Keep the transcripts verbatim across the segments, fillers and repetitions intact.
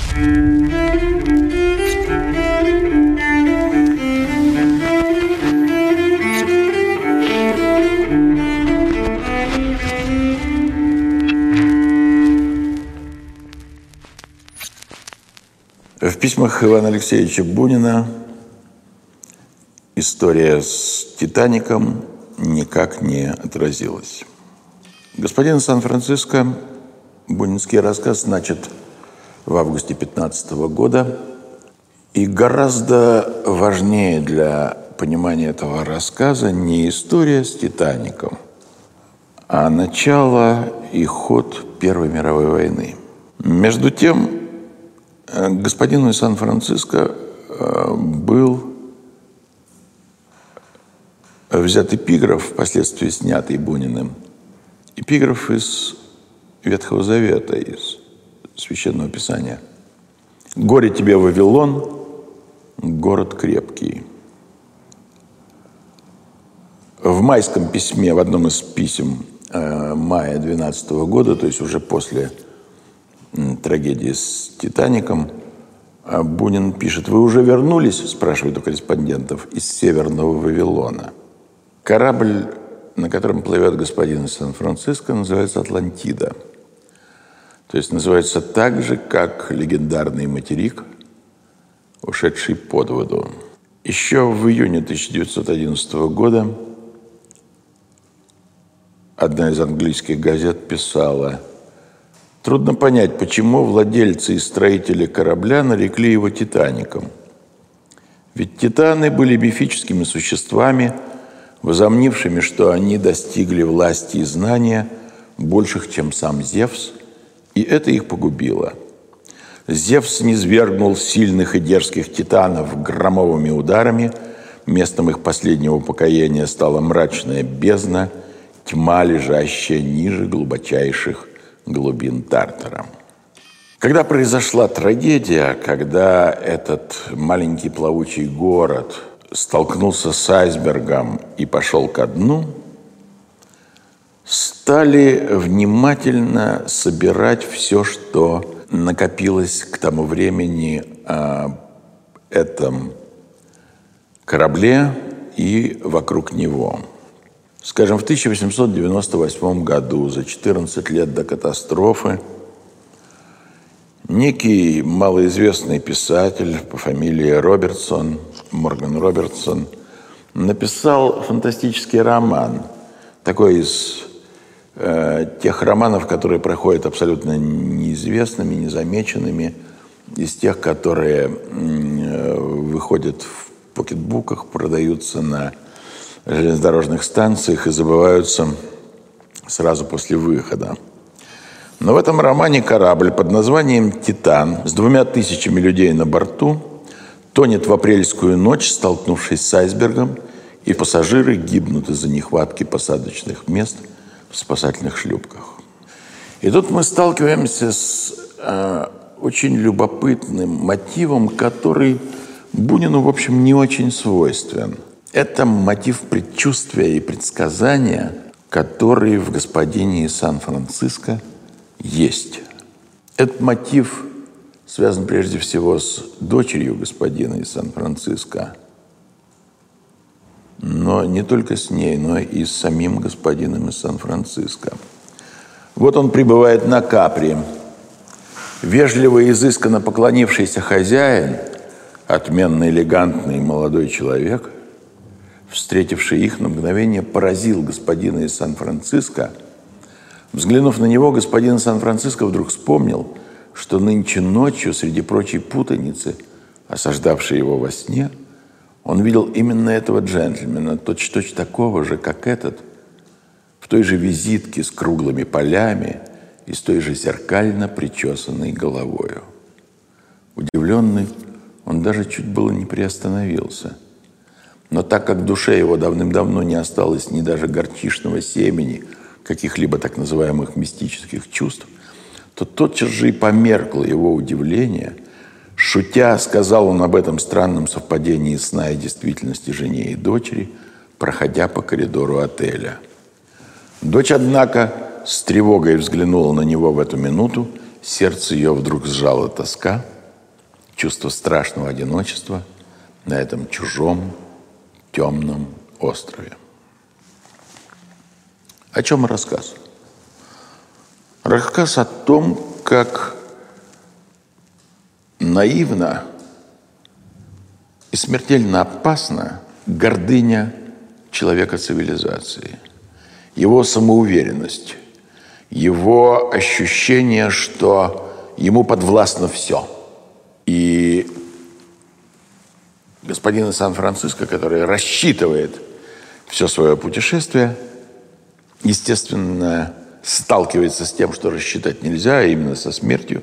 В письмах Ивана Алексеевича Бунина история с «Титаником» никак не отразилась. «Господин Сан-Франциско», бунинский рассказ, начат в августе пятнадцатого года. И гораздо важнее для понимания этого рассказа не история с «Титаником», а начало и ход Первой мировой войны. Между тем, господину из Сан-Франциско был взят эпиграф, впоследствии снятый Буниным. Эпиграф из Ветхого Завета, из Священного Писания. «Горе тебе, Вавилон, город крепкий». В майском письме, в одном из писем мая двенадцатого года, то есть уже после трагедии с «Титаником», Бунин пишет: «Вы уже вернулись?» – спрашивает у корреспондентов, – «из Северного Вавилона». Корабль, на котором плывет господин из Сан-Франциско, называется «Атлантида». То есть называется так же, как легендарный материк, ушедший под воду. Еще в июне тысяча девятьсот одиннадцатого года одна из английских газет писала: «Трудно понять, почему владельцы и строители корабля нарекли его «Титаником». Ведь титаны были мифическими существами, возомнившими, что они достигли власти и знания больших, чем сам Зевс, и это их погубило. Зевс низвергнул сильных и дерзких титанов громовыми ударами, местом их последнего упокоения стала мрачная бездна, тьма, лежащая ниже глубочайших глубин Тартара». Когда произошла трагедия, когда этот маленький плавучий город столкнулся с айсбергом и пошел ко дну, стали внимательно собирать все, что накопилось к тому времени о этом корабле и вокруг него. Скажем, в тысяча восемьсот девяносто восьмом году, за четырнадцать лет до катастрофы, некий малоизвестный писатель по фамилии Робертсон, Морган Робертсон, написал фантастический роман, такой из э, тех романов, которые проходят абсолютно неизвестными, незамеченными, из тех, которые э, выходят в покетбуках, продаются на железнодорожных станциях и забываются сразу после выхода. Но в этом романе корабль под названием «Титан» с двумя тысячами людей на борту тонет в апрельскую ночь, столкнувшись с айсбергом, и пассажиры гибнут из-за нехватки посадочных мест в спасательных шлюпках. И тут мы сталкиваемся с э, очень любопытным мотивом, который Бунину, в общем, не очень свойствен. Это мотив предчувствия и предсказания, который в господине из Сан-Франциско есть. Этот мотив связан прежде всего с дочерью господина из Сан-Франциско, но не только с ней, но и с самим господином из Сан-Франциско. Вот он прибывает на Капри. Вежливо и изысканно поклонившийся хозяин, отменно элегантный молодой человек, встретивший их, на мгновение поразил господина из Сан-Франциско. Взглянув на него, господин из Сан-Франциско вдруг вспомнил, что нынче ночью, среди прочей путаницы, осаждавшей его во сне, он видел именно этого джентльмена, точь-в-точь такого же, как этот, в той же визитке с круглыми полями и с той же зеркально причесанной головою. Удивленный, он даже чуть было не приостановился. Но так как в душе его давным-давно не осталось ни даже горчичного семени, каких-либо так называемых мистических чувств, то тотчас же и померкло его удивление. Шутя, сказал он об этом странном совпадении сна и действительности жене и дочери, проходя по коридору отеля. Дочь, однако, с тревогой взглянула на него в эту минуту, сердце ее вдруг сжала тоска, чувство страшного одиночества на этом чужом темном острове. О чем рассказ? Рассказ о том, как наивно и смертельно опасна гордыня человека цивилизации, его самоуверенность, его ощущение, что ему подвластно все. И господин из Сан-Франциско, который рассчитывает все свое путешествие, естественно, сталкивается с тем, что рассчитать нельзя, а именно со смертью.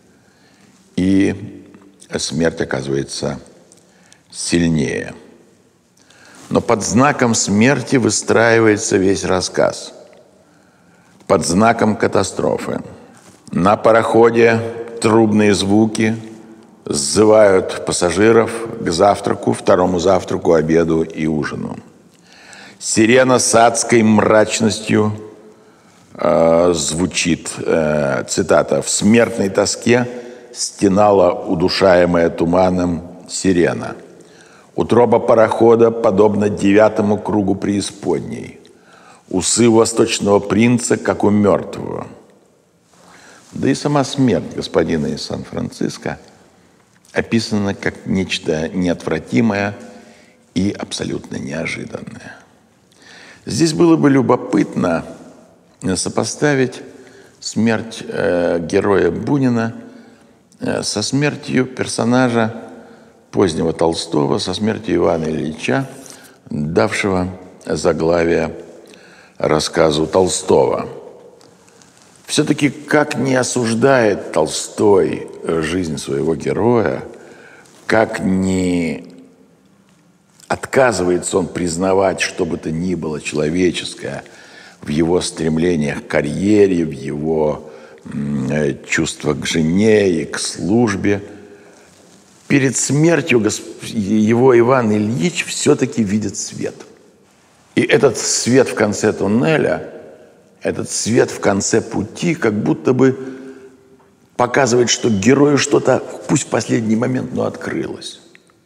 И смерть оказывается сильнее. Но под знаком смерти выстраивается весь рассказ. Под знаком катастрофы. На пароходе трубные звуки сзывают пассажиров к завтраку, второму завтраку, обеду и ужину. Сирена с адской мрачностью э, звучит, э, цитата, «В смертной тоске стенала удушаемая туманом сирена. Утроба парохода подобна девятому кругу преисподней. Усы восточного принца, как у мертвого». Да и сама смерть господина из Сан-Франциско описана как нечто неотвратимое и абсолютно неожиданное. Здесь было бы любопытно сопоставить смерть э, героя Бунина э, со смертью персонажа позднего Толстого, со смертью Ивана Ильича, давшего заглавие рассказу Толстого. Все-таки как не осуждает Толстой жизнь своего героя, как не отказывается он признавать что бы то ни было человеческое в его стремлениях к карьере, в его э, чувствах к жене и к службе. Перед смертью его Иван Ильич все-таки видит свет. И этот свет в конце туннеля, этот свет в конце пути как будто бы показывает, что герою что-то, пусть в последний момент, но открылось.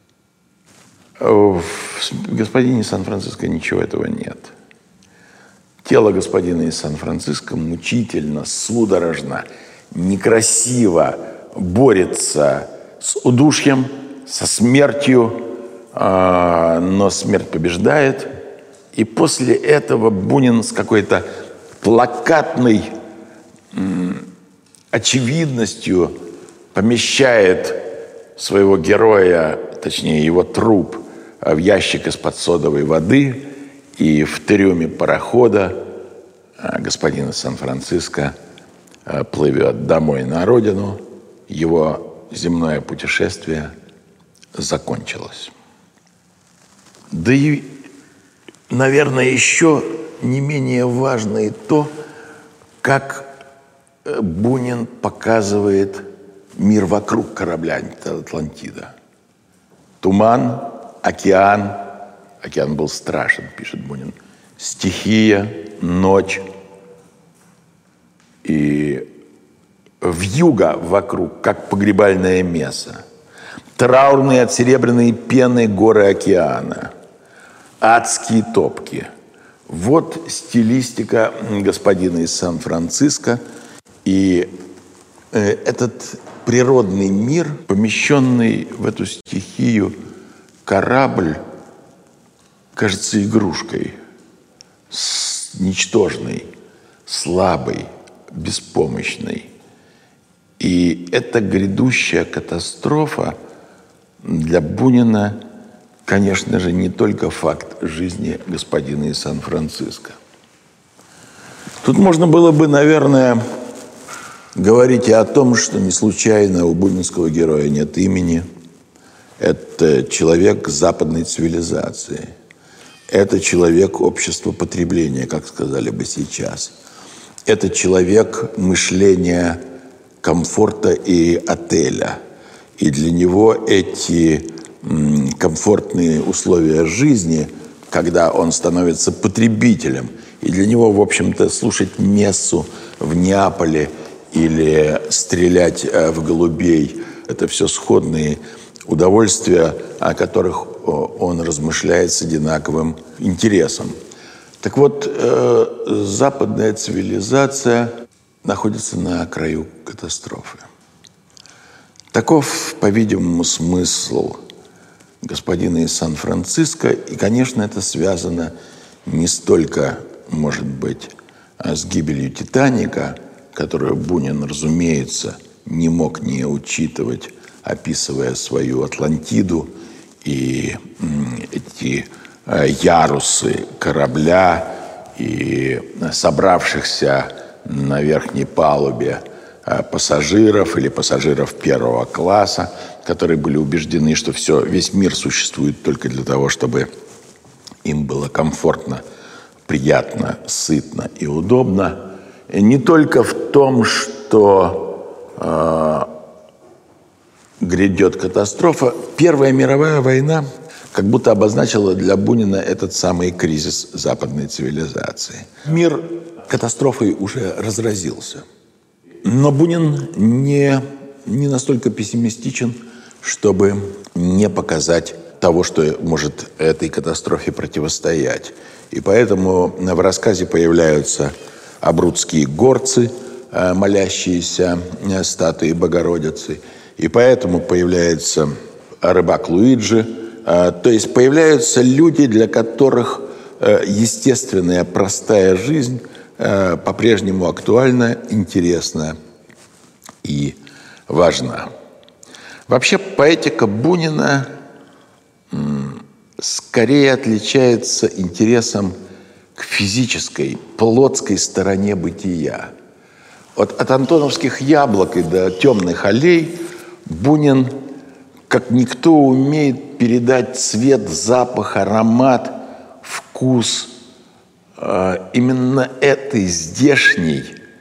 В господине из Сан-Франциско ничего этого нет. Тело господина из Сан-Франциско мучительно, судорожно, некрасиво борется с удушьем, со смертью, но смерть побеждает. И после этого Бунин с какой-то плакатной очевидностью помещает своего героя, точнее его труп, в ящик из-под содовой воды, и в трюме парохода господин из Сан-Франциско плывет домой на родину. Его земное путешествие закончилось. Да и, наверное, еще не менее важно и то, как Бунин показывает мир вокруг корабля «Атлантида». Туман, океан. Океан был страшен, пишет Бунин. Стихия, ночь. И вьюга вокруг, как погребальное мясо. Траурные от серебряной пены горы океана. Адские топки. Вот стилистика господина из Сан-Франциско. И этот природный мир, помещенный в эту стихию корабль, кажется игрушкой, ничтожной, слабой, беспомощной. И эта грядущая катастрофа для Бунина, конечно же, не только факт жизни господина из Сан-Франциско. Тут можно было бы, наверное, говорить и о том, что не случайно у бунинского героя нет имени. Это человек западной цивилизации. Это человек общества потребления, как сказали бы сейчас. Это человек мышления комфорта и отеля. И для него эти м, комфортные условия жизни, когда он становится потребителем, и для него, в общем-то, слушать мессу в Неаполе или стрелять в голубей это все сходные удовольствия, о которых он размышляет с одинаковым интересом. Так вот, э, западная цивилизация находится на краю катастрофы. Таков, по-видимому, смысл господина из Сан-Франциско. И, конечно, это связано не столько, может быть, с гибелью «Титаника», которую Бунин, разумеется, не мог не учитывать, описывая свою Атлантиду и эти ярусы корабля и собравшихся на верхней палубе пассажиров или пассажиров первого класса, которые были убеждены, что все, весь мир существует только для того, чтобы им было комфортно, приятно, сытно и удобно. И не только в том, что э, грядет катастрофа. Первая мировая война как будто обозначила для Бунина этот самый кризис западной цивилизации. Мир катастрофой уже разразился. Но Бунин не, не настолько пессимистичен, чтобы не показать того, что может этой катастрофе противостоять. И поэтому в рассказе появляются абрудские горцы, молящиеся статуи Богородицы. И поэтому появляется рыбак Луиджи. То есть появляются люди, для которых естественная простая жизнь по-прежнему актуальна, интересна и важна. Вообще поэтика Бунина скорее отличается интересом к физической, плотской стороне бытия. Вот от антоновских яблок и до темных аллей Бунин, как никто, умеет передать цвет, запах, аромат, вкус именно этой здешней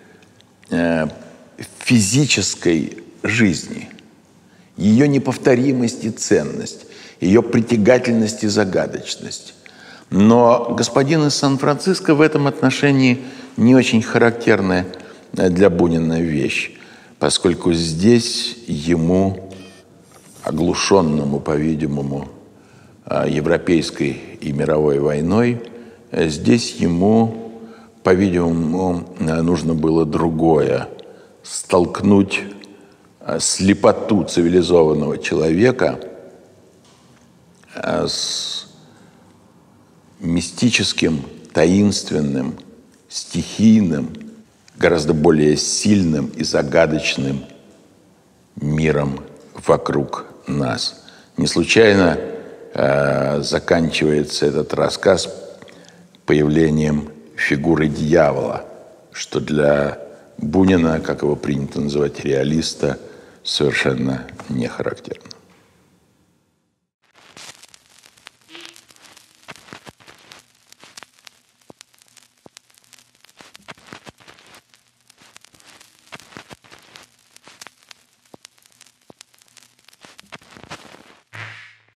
физической жизни, ее неповторимость и ценность, ее притягательность и загадочность. Но господин из Сан-Франциско в этом отношении не очень характерная для Бунина вещь, поскольку здесь ему, оглушенному, по-видимому, европейской и мировой войной, здесь ему, по-видимому, нужно было другое – столкнуть слепоту цивилизованного человека с мистическим, таинственным, стихийным, гораздо более сильным и загадочным миром вокруг нас. Не случайно э, заканчивается этот рассказ появлением фигуры дьявола, что для Бунина, как его принято называть, реалиста, совершенно не характерно.